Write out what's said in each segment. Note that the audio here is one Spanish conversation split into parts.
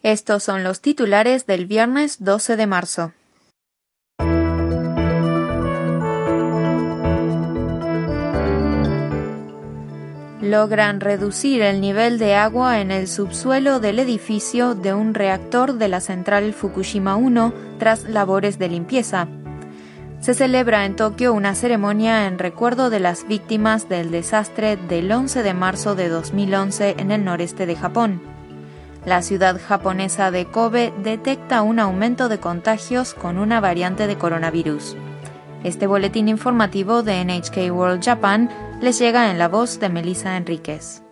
Estos son los titulares del viernes 12 de marzo. Logran reducir el nivel de agua en el subsuelo del edificio de un reactor de la central Fukushima 1 tras labores de limpieza. Se celebra en Tokio una ceremonia en recuerdo de las víctimas del desastre del 11 de marzo de 2011 en el noreste de Japón. La ciudad japonesa de Kobe detecta un aumento de contagios con una variante de coronavirus. Este boletín informativo de NHK World Japan les llega en la voz de Melissa Enríquez.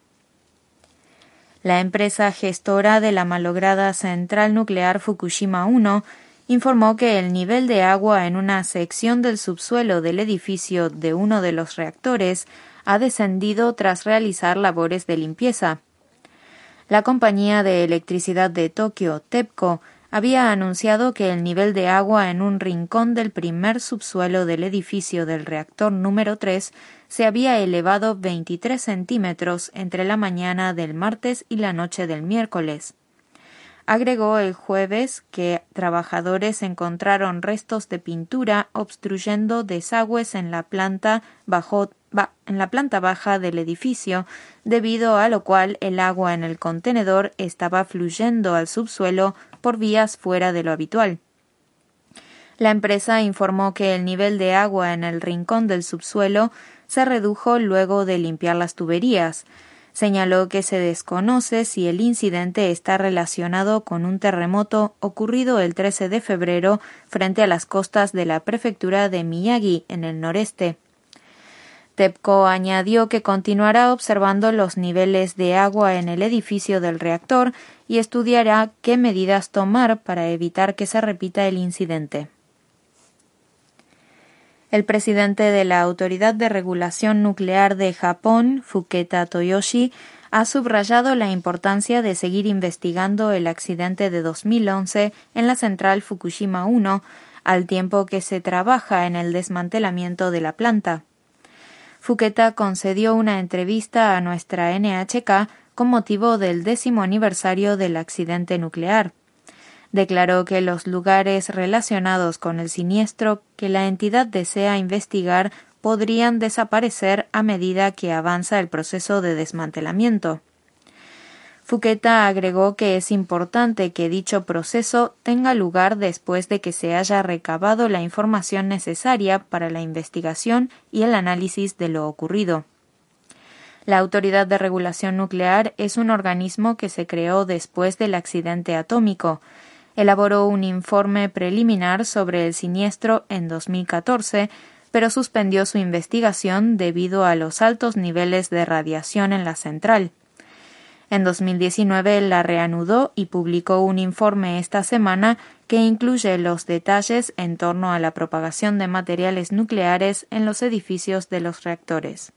La empresa gestora de la malograda central nuclear Fukushima 1 informó que el nivel de agua en una sección del subsuelo del edificio de uno de los reactores ha descendido tras realizar labores de limpieza. La compañía de electricidad de Tokio, TEPCO, había anunciado que el nivel de agua en un rincón del primer subsuelo del edificio del reactor número 3 se había elevado 23 centímetros entre la mañana del martes y la noche del miércoles. Agregó el jueves que trabajadores encontraron restos de pintura obstruyendo desagües en la planta baja del edificio, debido a lo cual el agua en el contenedor estaba fluyendo al subsuelo por vías fuera de lo habitual. La empresa informó que el nivel de agua en el rincón del subsuelo se redujo luego de limpiar las tuberías. Señaló que se desconoce si el incidente está relacionado con un terremoto ocurrido el 13 de febrero frente a las costas de la prefectura de Miyagi, en el noreste. TEPCO añadió que continuará observando los niveles de agua en el edificio del reactor y estudiará qué medidas tomar para evitar que se repita el incidente. El presidente de la Autoridad de Regulación Nuclear de Japón, Fuketa Toyoshi, ha subrayado la importancia de seguir investigando el accidente de 2011 en la central Fukushima 1, al tiempo que se trabaja en el desmantelamiento de la planta. Fuketa concedió una entrevista a nuestra NHK con motivo del 10º aniversario del accidente nuclear. Declaró que los lugares relacionados con el siniestro que la entidad desea investigar podrían desaparecer a medida que avanza el proceso de desmantelamiento. Fuketa agregó que es importante que dicho proceso tenga lugar después de que se haya recabado la información necesaria para la investigación y el análisis de lo ocurrido. La Autoridad de Regulación Nuclear es un organismo que se creó después del accidente atómico. Elaboró un informe preliminar sobre el siniestro en 2014, pero suspendió su investigación debido a los altos niveles de radiación en la central. En 2019 la reanudó y publicó un informe esta semana que incluye los detalles en torno a la propagación de materiales nucleares en los edificios de los reactores.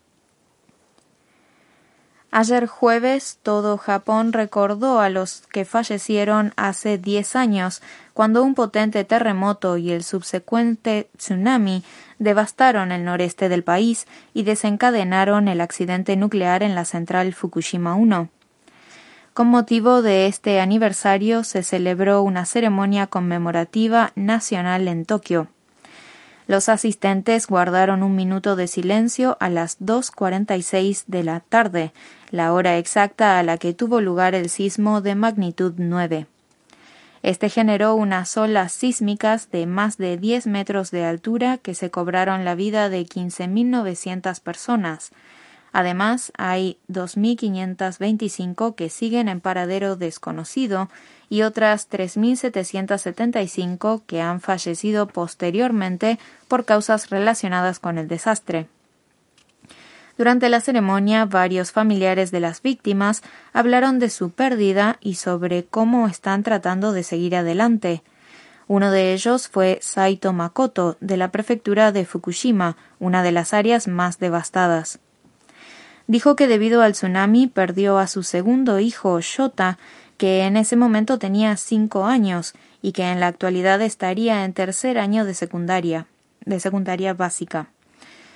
Ayer jueves, todo Japón recordó a los que fallecieron hace 10 años, cuando un potente terremoto y el subsecuente tsunami devastaron el noreste del país y desencadenaron el accidente nuclear en la central Fukushima 1. Con motivo de este aniversario se celebró una ceremonia conmemorativa nacional en Tokio. Los asistentes guardaron un minuto de silencio a las 2:46 de la tarde, la hora exacta a la que tuvo lugar el sismo de magnitud 9. Este generó unas olas sísmicas de más de 10 metros de altura que se cobraron la vida de 15.900 personas. Además, hay 2.525 que siguen en paradero desconocido y otras 3.775 que han fallecido posteriormente por causas relacionadas con el desastre. Durante la ceremonia, varios familiares de las víctimas hablaron de su pérdida y sobre cómo están tratando de seguir adelante. Uno de ellos fue Saito Makoto, de la prefectura de Fukushima, una de las áreas más devastadas. Dijo que debido al tsunami perdió a su segundo hijo, Shota, que en ese momento tenía 5 años y que en la actualidad estaría en tercer año de secundaria básica.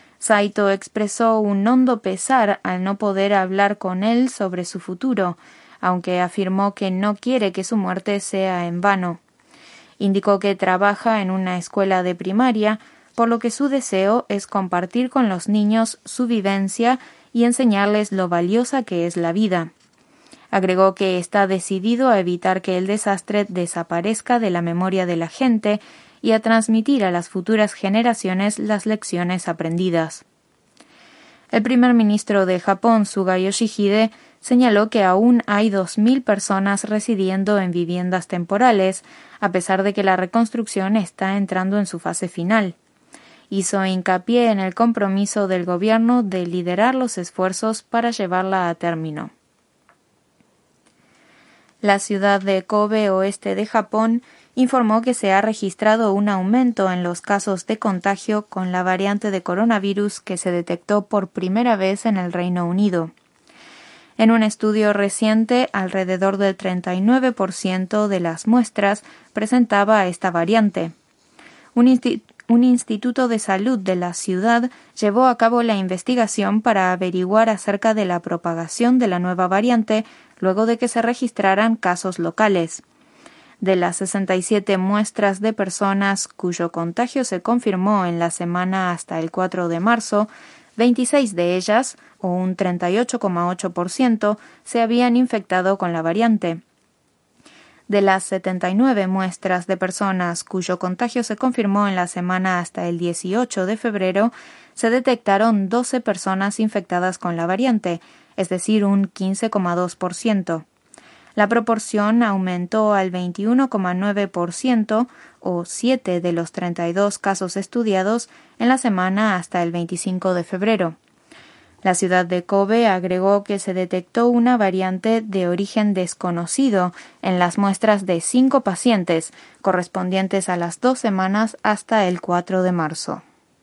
Saito expresó un hondo pesar al no poder hablar con él sobre su futuro, aunque afirmó que no quiere que su muerte sea en vano. Indicó que trabaja en una escuela de primaria, por lo que su deseo es compartir con los niños su vivencia y enseñarles lo valiosa que es la vida. Agregó que está decidido a evitar que el desastre desaparezca de la memoria de la gente y a transmitir a las futuras generaciones las lecciones aprendidas. El primer ministro de Japón, Suga Yoshihide, señaló que aún hay 2.000 personas residiendo en viviendas temporales, a pesar de que la reconstrucción está entrando en su fase final. Hizo hincapié en el compromiso del gobierno de liderar los esfuerzos para llevarla a término. La ciudad de Kobe, oeste de Japón, informó que se ha registrado un aumento en los casos de contagio con la variante de coronavirus que se detectó por primera vez en el Reino Unido. En un estudio reciente, alrededor del 39% de las muestras presentaba esta variante. Un instituto de salud de la ciudad llevó a cabo la investigación para averiguar acerca de la propagación de la nueva variante luego de que se registraran casos locales. De las 67 muestras de personas cuyo contagio se confirmó en la semana hasta el 4 de marzo, 26 de ellas, o un 38,8%, se habían infectado con la variante. De las 79 muestras de personas cuyo contagio se confirmó en la semana hasta el 18 de febrero, se detectaron 12 personas infectadas con la variante, es decir, un 15,2%. La proporción aumentó al 21,9%, o 7 de los 32 casos estudiados, en la semana hasta el 25 de febrero. La ciudad de Kobe agregó que se detectó una variante de origen desconocido en las muestras de 5 pacientes, correspondientes a las 2 semanas hasta el 4 de marzo.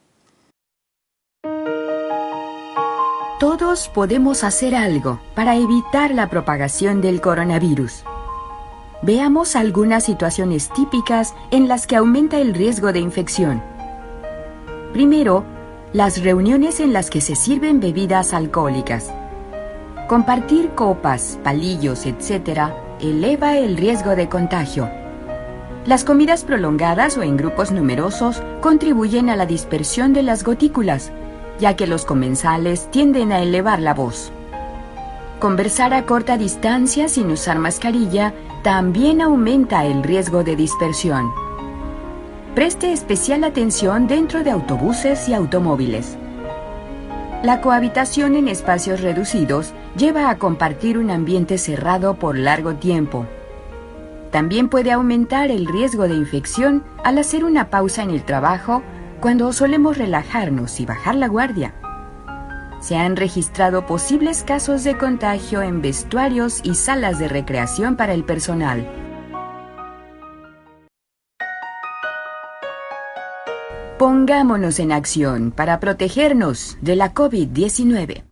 Todos podemos hacer algo para evitar la propagación del coronavirus. Veamos algunas situaciones típicas en las que aumenta el riesgo de infección. Primero, las reuniones en las que se sirven bebidas alcohólicas. Compartir copas, palillos, etc. eleva el riesgo de contagio. Las comidas prolongadas o en grupos numerosos contribuyen a la dispersión de las gotículas, ya que los comensales tienden a elevar la voz. Conversar a corta distancia sin usar mascarilla también aumenta el riesgo de dispersión. Preste especial atención dentro de autobuses y automóviles. La cohabitación en espacios reducidos lleva a compartir un ambiente cerrado por largo tiempo. También puede aumentar el riesgo de infección al hacer una pausa en el trabajo cuando solemos relajarnos y bajar la guardia. Se han registrado posibles casos de contagio en vestuarios y salas de recreación para el personal. Pongámonos en acción para protegernos de la COVID-19.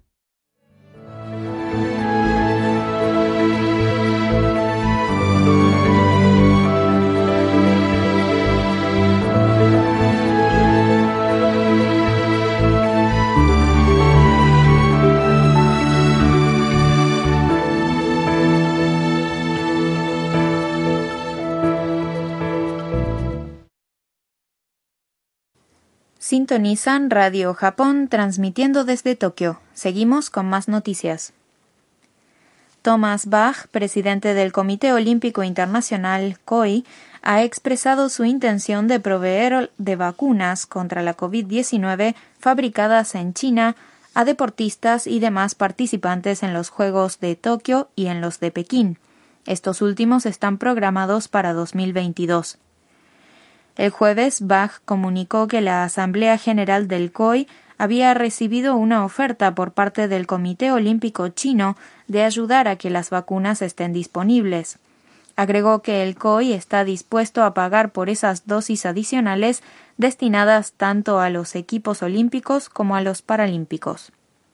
Sintonizan Radio Japón transmitiendo desde Tokio. Seguimos con más noticias. Thomas Bach, presidente del Comité Olímpico Internacional, COI, ha expresado su intención de proveer de vacunas contra la COVID-19 fabricadas en China a deportistas y demás participantes en los Juegos de Tokio y en los de Pekín. Estos últimos están programados para 2022. El jueves, Bach comunicó que la Asamblea General del COI había recibido una oferta por parte del Comité Olímpico Chino de ayudar a que las vacunas estén disponibles. Agregó que el COI está dispuesto a pagar por esas dosis adicionales destinadas tanto a los equipos olímpicos como a los paralímpicos.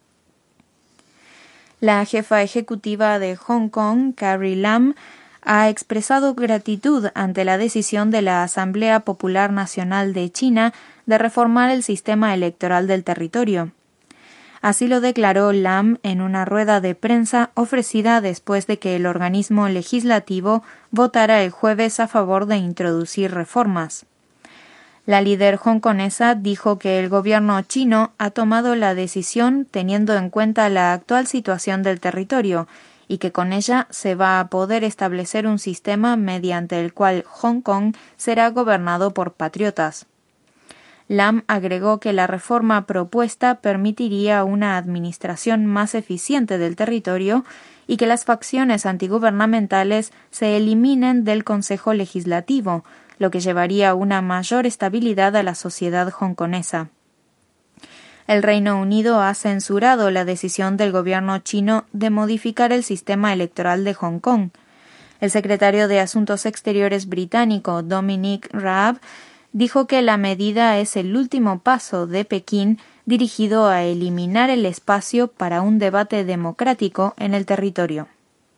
La jefa ejecutiva de Hong Kong, Carrie Lam, ha expresado gratitud ante la decisión de la Asamblea Popular Nacional de China de reformar el sistema electoral del territorio. Así lo declaró Lam en una rueda de prensa ofrecida después de que el organismo legislativo votara el jueves a favor de introducir reformas. La líder hongkonesa dijo que el gobierno chino ha tomado la decisión teniendo en cuenta la actual situación del territorio y que con ella se va a poder establecer un sistema mediante el cual Hong Kong será gobernado por patriotas. Lam agregó que la reforma propuesta permitiría una administración más eficiente del territorio y que las facciones antigubernamentales se eliminen del Consejo Legislativo, lo que llevaría a una mayor estabilidad a la sociedad hongkonesa. El Reino Unido ha censurado la decisión del gobierno chino de modificar el sistema electoral de Hong Kong. El secretario de Asuntos Exteriores británico Dominic Raab dijo que la medida es el último paso de Pekín dirigido a eliminar el espacio para un debate democrático en el territorio.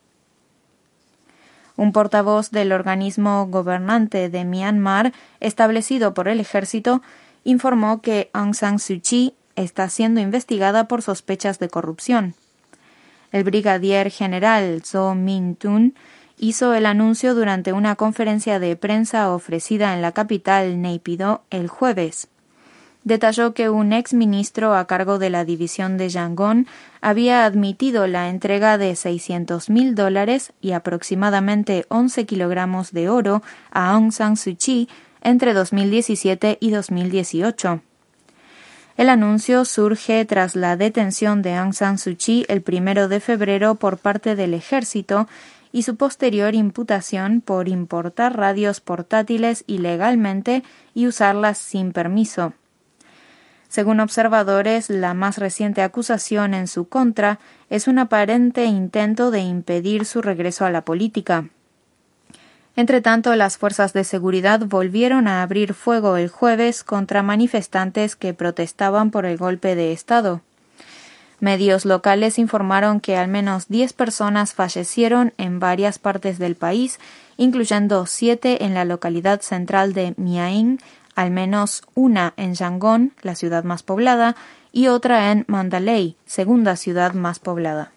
Un portavoz del organismo gobernante de Myanmar, establecido por el ejército, informó que Aung San Suu Kyi está siendo investigada por sospechas de corrupción. El brigadier general Zo Min Tun hizo el anuncio durante una conferencia de prensa ofrecida en la capital Naypyidaw el jueves. Detalló que un exministro a cargo de la división de Yangon había admitido la entrega de $600,000 y aproximadamente 11 kilogramos de oro a Aung San Suu Kyi entre 2017 y 2018. El anuncio surge tras la detención de Aung San Suu Kyi el 1 de febrero por parte del ejército y su posterior imputación por importar radios portátiles ilegalmente y usarlas sin permiso. Según observadores, la más reciente acusación en su contra es un aparente intento de impedir su regreso a la política. Entretanto, las fuerzas de seguridad volvieron a abrir fuego el jueves contra manifestantes que protestaban por el golpe de Estado. Medios locales informaron que al menos 10 personas fallecieron en varias partes del país, incluyendo 7 en la localidad central de Miaing, al menos una en Yangon, la ciudad más poblada, y otra en Mandalay, segunda ciudad más poblada.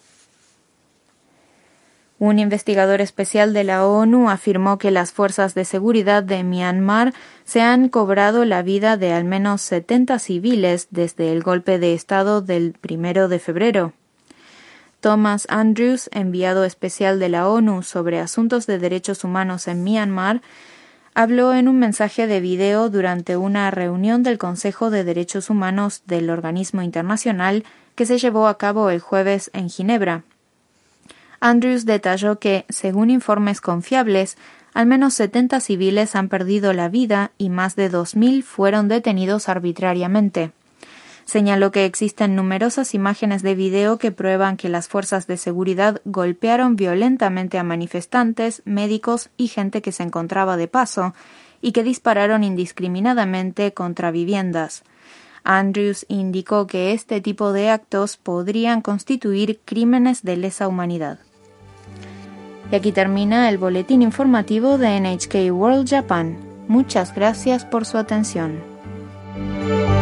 Un investigador especial de la ONU afirmó que las fuerzas de seguridad de Myanmar se han cobrado la vida de al menos 70 civiles desde el golpe de Estado del 1 de febrero. Thomas Andrews, enviado especial de la ONU sobre asuntos de derechos humanos en Myanmar, habló en un mensaje de video durante una reunión del Consejo de Derechos Humanos del organismo internacional que se llevó a cabo el jueves en Ginebra. Andrews detalló que, según informes confiables, al menos 70 civiles han perdido la vida y más de 2.000 fueron detenidos arbitrariamente. Señaló que existen numerosas imágenes de video que prueban que las fuerzas de seguridad golpearon violentamente a manifestantes, médicos y gente que se encontraba de paso, y que dispararon indiscriminadamente contra viviendas. Andrews indicó que este tipo de actos podrían constituir crímenes de lesa humanidad. Y aquí termina el boletín informativo de NHK World Japan. Muchas gracias por su atención.